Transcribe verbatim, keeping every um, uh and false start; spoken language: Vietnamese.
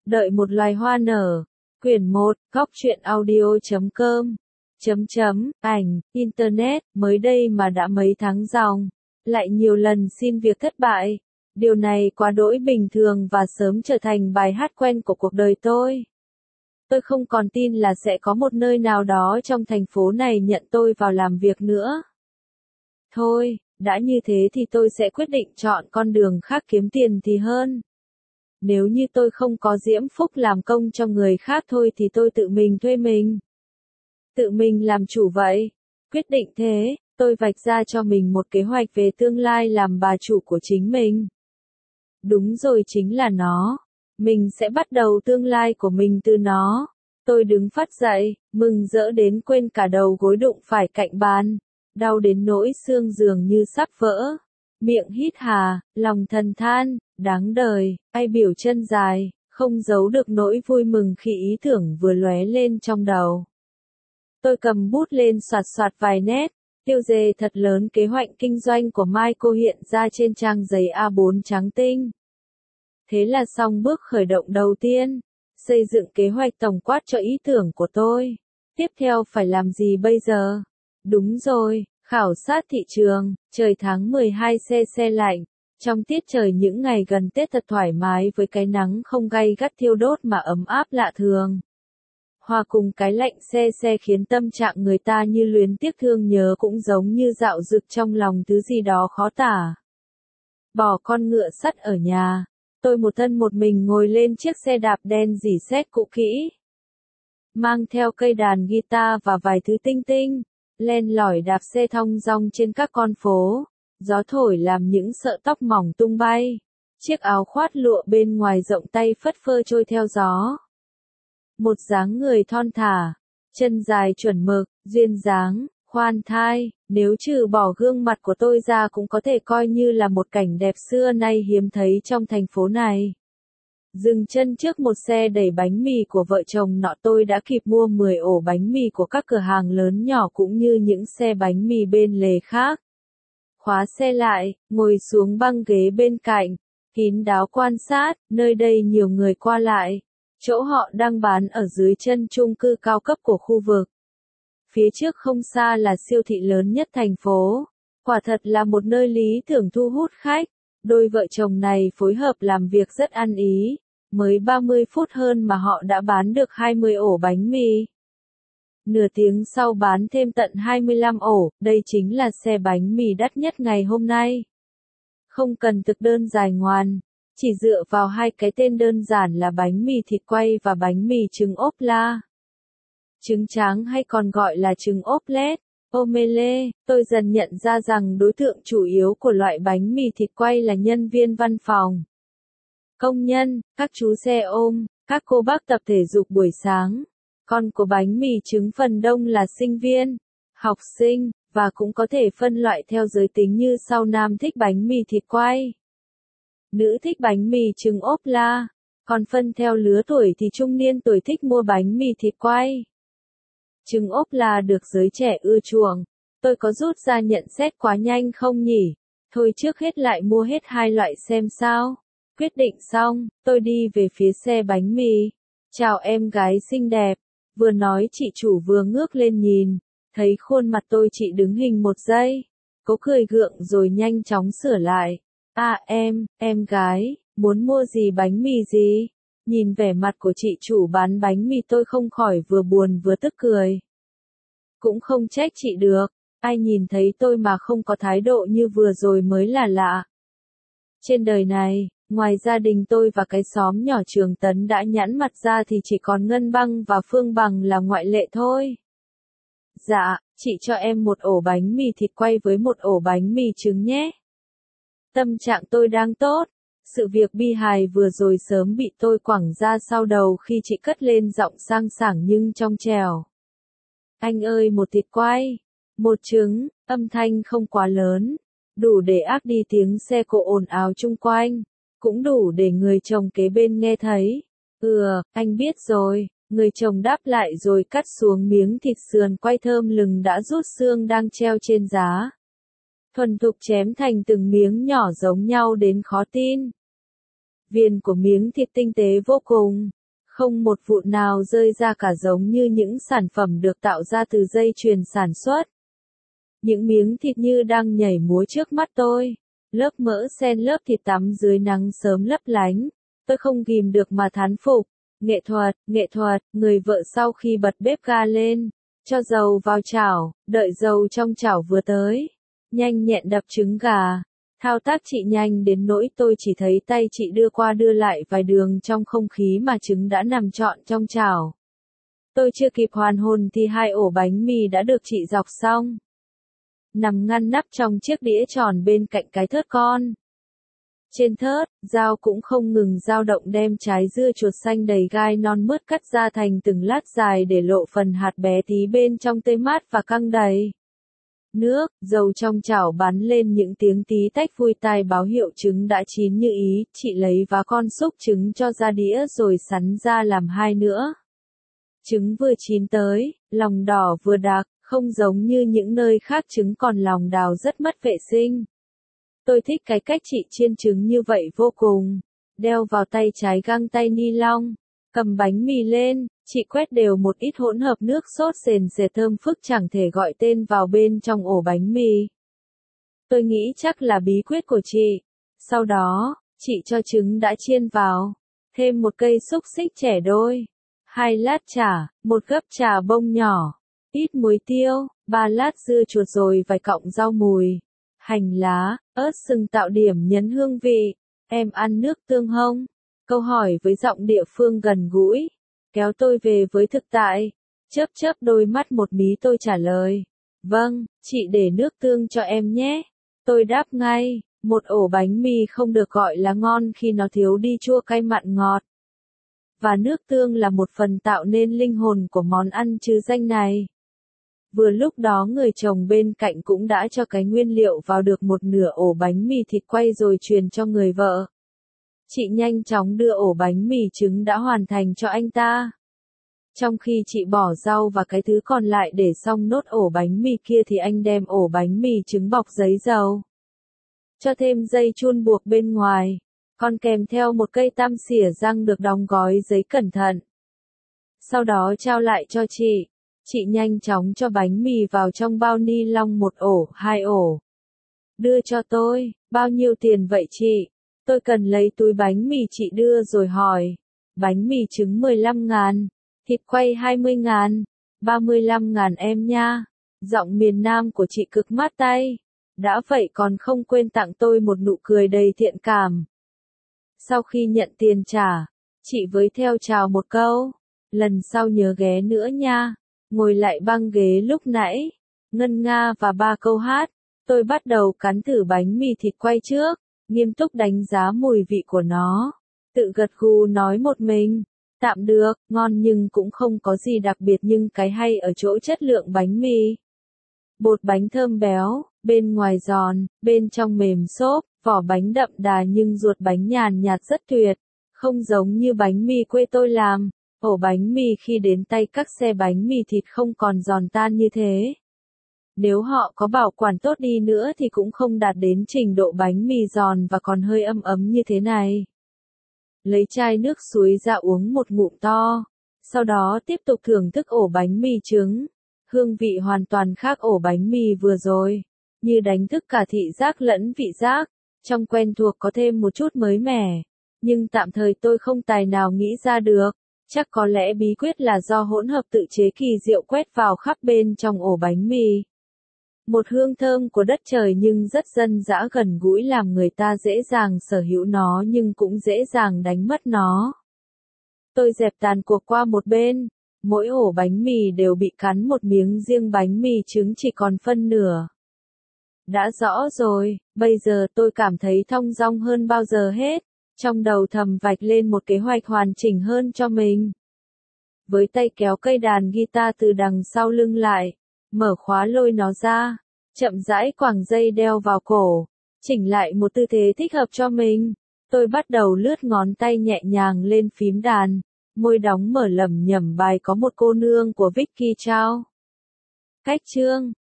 Đợi một loài hoa nở. Quyển một, góc truyện audio chấm com. Chấm chấm, ảnh, Internet, mới đây mà đã mấy tháng dòng. Lại nhiều lần xin việc thất bại. Điều này quá đỗi bình thường và sớm trở thành bài hát quen của cuộc đời tôi. Tôi không còn tin là sẽ có một nơi nào đó trong thành phố này nhận tôi vào làm việc nữa. Thôi, đã như thế thì tôi sẽ quyết định chọn con đường khác kiếm tiền thì hơn. Nếu như tôi không có diễm phúc làm công cho người khác thôi thì tôi tự mình thuê mình. Tự mình làm chủ vậy. Quyết định thế, tôi vạch ra cho mình một kế hoạch về tương lai làm bà chủ của chính mình. Đúng rồi, chính là nó. Mình sẽ bắt đầu tương lai của mình từ nó. Tôi đứng phát dậy, mừng rỡ đến quên cả đầu gối đụng phải cạnh bàn. Đau đến nỗi xương dường như sắp vỡ. Miệng hít hà, lòng thầm than, đáng đời, ai biểu chân dài, không giấu được nỗi vui mừng khi ý tưởng vừa lóe lên trong đầu. Tôi cầm bút lên soạt soạt vài nét, tiêu đề thật lớn kế hoạch kinh doanh của Michael hiện ra trên trang giấy A bốn trắng tinh. Thế là xong bước khởi động đầu tiên, xây dựng kế hoạch tổng quát cho ý tưởng của tôi. Tiếp theo phải làm gì bây giờ? Đúng rồi, khảo sát thị trường. Trời tháng mười hai se se lạnh. Trong tiết trời những ngày gần Tết thật thoải mái với cái nắng không gay gắt thiêu đốt mà ấm áp lạ thường. Hòa cùng cái lạnh se se khiến tâm trạng người ta như luyến tiếc thương nhớ, cũng giống như dạo dực trong lòng thứ gì đó khó tả. Bỏ con ngựa sắt ở nhà, tôi một thân một mình ngồi lên chiếc xe đạp đen rỉ sét cũ kỹ. Mang theo cây đàn guitar và vài thứ tinh tinh, len lỏi đạp xe thong dong trên các con phố. Gió thổi làm những sợi tóc mỏng tung bay. Chiếc áo khoác lụa bên ngoài rộng tay phất phơ trôi theo gió. Một dáng người thon thả, chân dài chuẩn mực, duyên dáng, khoan thai, nếu trừ bỏ gương mặt của tôi ra cũng có thể coi như là một cảnh đẹp xưa nay hiếm thấy trong thành phố này. Dừng chân trước một xe đẩy bánh mì của vợ chồng nọ, tôi đã kịp mua mười ổ bánh mì của các cửa hàng lớn nhỏ cũng như những xe bánh mì bên lề khác. Khóa xe lại, ngồi xuống băng ghế bên cạnh, kín đáo quan sát, nơi đây nhiều người qua lại. Chỗ họ đang bán ở dưới chân chung cư cao cấp của khu vực. Phía trước không xa là siêu thị lớn nhất thành phố. Quả thật là một nơi lý tưởng thu hút khách. Đôi vợ chồng này phối hợp làm việc rất ăn ý. Mới ba mươi phút hơn mà họ đã bán được hai mươi ổ bánh mì. Nửa tiếng sau bán thêm tận hai mươi lăm ổ, đây chính là xe bánh mì đắt nhất ngày hôm nay. Không cần thực đơn dài ngoan, chỉ dựa vào hai cái tên đơn giản là bánh mì thịt quay và bánh mì trứng ốp la. Trứng tráng hay còn gọi là trứng ốp lết, omelette, tôi dần nhận ra rằng đối tượng chủ yếu của loại bánh mì thịt quay là nhân viên văn phòng, công nhân, các chú xe ôm, các cô bác tập thể dục buổi sáng. Còn của bánh mì trứng phần đông là sinh viên, học sinh, và cũng có thể phân loại theo giới tính như sau: nam thích bánh mì thịt quay, nữ thích bánh mì trứng ốp la, còn phân theo lứa tuổi thì trung niên tuổi thích mua bánh mì thịt quay. Trứng ốp la được giới trẻ ưa chuộng. Tôi có rút ra nhận xét quá nhanh không nhỉ? Thôi trước hết lại mua hết hai loại xem sao. Quyết định xong, tôi đi về phía xe bánh mì. Chào em gái xinh đẹp. Vừa nói chị chủ vừa ngước lên nhìn, thấy khuôn mặt tôi, chị đứng hình một giây, cố cười gượng rồi nhanh chóng sửa lại. À em, em gái, muốn mua gì, bánh mì gì? Nhìn vẻ mặt của chị chủ bán bánh mì tôi không khỏi vừa buồn vừa tức cười. Cũng không trách chị được, ai nhìn thấy tôi mà không có thái độ như vừa rồi mới là lạ. Trên đời này, ngoài gia đình tôi và cái xóm nhỏ Trường Tấn đã nhẵn mặt ra thì chỉ còn Ngân Băng và Phương Bằng là ngoại lệ thôi. Dạ, chị cho em một ổ bánh mì thịt quay với một ổ bánh mì trứng nhé. Tâm trạng tôi đang tốt. Sự việc bi hài vừa rồi sớm bị tôi quẳng ra sau đầu khi chị cất lên giọng sang sảng nhưng trong trẻo. Anh ơi, một thịt quay, một trứng, âm thanh không quá lớn, đủ để át đi tiếng xe cộ ồn ào chung quanh, cũng đủ để người chồng kế bên nghe thấy. Ừ, anh biết rồi, người chồng đáp lại rồi cắt xuống miếng thịt sườn quay thơm lừng đã rút xương đang treo trên giá. Thuần thục chém thành từng miếng nhỏ giống nhau đến khó tin. Viền của miếng thịt tinh tế vô cùng, Không một vụn nào rơi ra cả, giống như những sản phẩm được tạo ra từ dây chuyền sản xuất. Những miếng thịt như đang nhảy múa trước mắt tôi. Lớp mỡ xen lớp thịt tắm dưới nắng sớm lấp lánh. Tôi không kìm được mà thán phục. Nghệ thuật, nghệ thuật, người vợ sau khi bật bếp ga lên, cho dầu vào chảo, đợi dầu trong chảo vừa tới. Nhanh nhẹn đập trứng gà. Thao tác chị nhanh đến nỗi tôi chỉ thấy tay chị đưa qua đưa lại vài đường trong không khí mà trứng đã nằm trọn trong chảo. Tôi chưa kịp hoàn hồn thì hai ổ bánh mì đã được chị dọc xong. Nằm ngăn nắp trong chiếc đĩa tròn bên cạnh cái thớt con. Trên thớt, dao cũng không ngừng dao động đem trái dưa chuột xanh đầy gai non mướt cắt ra thành từng lát dài để lộ phần hạt bé tí bên trong tươi mát và căng đầy. Nước, dầu trong chảo bắn lên những tiếng tí tách vui tai báo hiệu trứng đã chín như ý, chị lấy vá con xúc trứng cho ra đĩa rồi sắn ra làm hai nữa. Trứng vừa chín tới, lòng đỏ vừa đặc, không giống như những nơi khác trứng còn lòng đào rất mất vệ sinh. Tôi thích cái cách chị chiên trứng như vậy vô cùng. Đeo vào tay trái găng tay ni lông, cầm bánh mì lên, chị quét đều một ít hỗn hợp nước sốt sền sệt thơm phức chẳng thể gọi tên vào bên trong ổ bánh mì. Tôi nghĩ chắc là bí quyết của chị. Sau đó, chị cho trứng đã chiên vào, thêm một cây xúc xích chẻ đôi, hai lát chả, một gấp trà bông nhỏ, ít muối tiêu, ba lát dưa chuột rồi vài cọng rau mùi, hành lá, ớt sừng tạo điểm nhấn hương vị. Em ăn nước tương không? Câu hỏi với giọng địa phương gần gũi, kéo tôi về với thực tại. Chớp chớp đôi mắt một mí tôi trả lời. Vâng, chị để nước tương cho em nhé. Tôi đáp ngay, một ổ bánh mì không được gọi là ngon khi nó thiếu đi chua cay mặn ngọt. Và nước tương là một phần tạo nên linh hồn của món ăn trứ danh này. Vừa lúc đó người chồng bên cạnh cũng đã cho cái nguyên liệu vào được một nửa ổ bánh mì thịt quay rồi truyền cho người vợ. Chị nhanh chóng đưa ổ bánh mì trứng đã hoàn thành cho anh ta. Trong khi chị bỏ rau và cái thứ còn lại để xong nốt ổ bánh mì kia thì anh đem ổ bánh mì trứng bọc giấy dầu. Cho thêm dây chun buộc bên ngoài, còn kèm theo một cây tăm xỉa răng được đóng gói giấy cẩn thận. Sau đó trao lại cho chị. Chị nhanh chóng cho bánh mì vào trong bao ni lông một ổ, hai ổ. Đưa cho tôi, bao nhiêu tiền vậy chị? Tôi cần lấy túi bánh mì chị đưa rồi hỏi. Bánh mì trứng mười lăm ngàn, thịt quay hai mươi ngàn, ba mươi lăm ngàn em nha. Giọng miền Nam của chị cực mát tay. Đã vậy còn không quên tặng tôi một nụ cười đầy thiện cảm. Sau khi nhận tiền trả, chị với theo chào một câu. Lần sau nhớ ghé nữa nha. Ngồi lại băng ghế lúc nãy, ngân nga và ba câu hát, tôi bắt đầu cắn thử bánh mì thịt quay trước, nghiêm túc đánh giá mùi vị của nó, tự gật gù nói một mình, tạm được, ngon nhưng cũng không có gì đặc biệt nhưng cái hay ở chỗ chất lượng bánh mì. Bột bánh thơm béo, bên ngoài giòn, bên trong mềm xốp, vỏ bánh đậm đà nhưng ruột bánh nhàn nhạt rất tuyệt, không giống như bánh mì quê tôi làm. Ổ bánh mì khi đến tay các xe bánh mì thịt không còn giòn tan như thế. Nếu họ có bảo quản tốt đi nữa thì cũng không đạt đến trình độ bánh mì giòn và còn hơi ấm ấm như thế này. Lấy chai nước suối ra uống một ngụm to. Sau đó tiếp tục thưởng thức ổ bánh mì trứng. Hương vị hoàn toàn khác ổ bánh mì vừa rồi. Như đánh thức cả thị giác lẫn vị giác. Trong quen thuộc có thêm một chút mới mẻ. Nhưng tạm thời tôi không tài nào nghĩ ra được. Chắc có lẽ bí quyết là do hỗn hợp tự chế kỳ diệu quét vào khắp bên trong ổ bánh mì. Một hương thơm của đất trời nhưng rất dân dã gần gũi làm người ta dễ dàng sở hữu nó nhưng cũng dễ dàng đánh mất nó. Tôi dẹp tàn cuộc qua một bên. Mỗi ổ bánh mì đều bị cắn một miếng riêng bánh mì trứng chỉ còn phân nửa. Đã rõ rồi, bây giờ tôi cảm thấy thong dong hơn bao giờ hết. Trong đầu thầm vạch lên một kế hoạch hoàn chỉnh hơn cho mình. Với tay kéo cây đàn guitar từ đằng sau lưng lại, mở khóa lôi nó ra, chậm rãi quàng dây đeo vào cổ, chỉnh lại một tư thế thích hợp cho mình. Tôi bắt đầu lướt ngón tay nhẹ nhàng lên phím đàn, môi đóng mở lẩm nhẩm bài Có một cô nương của Vicky Chao. Cách chương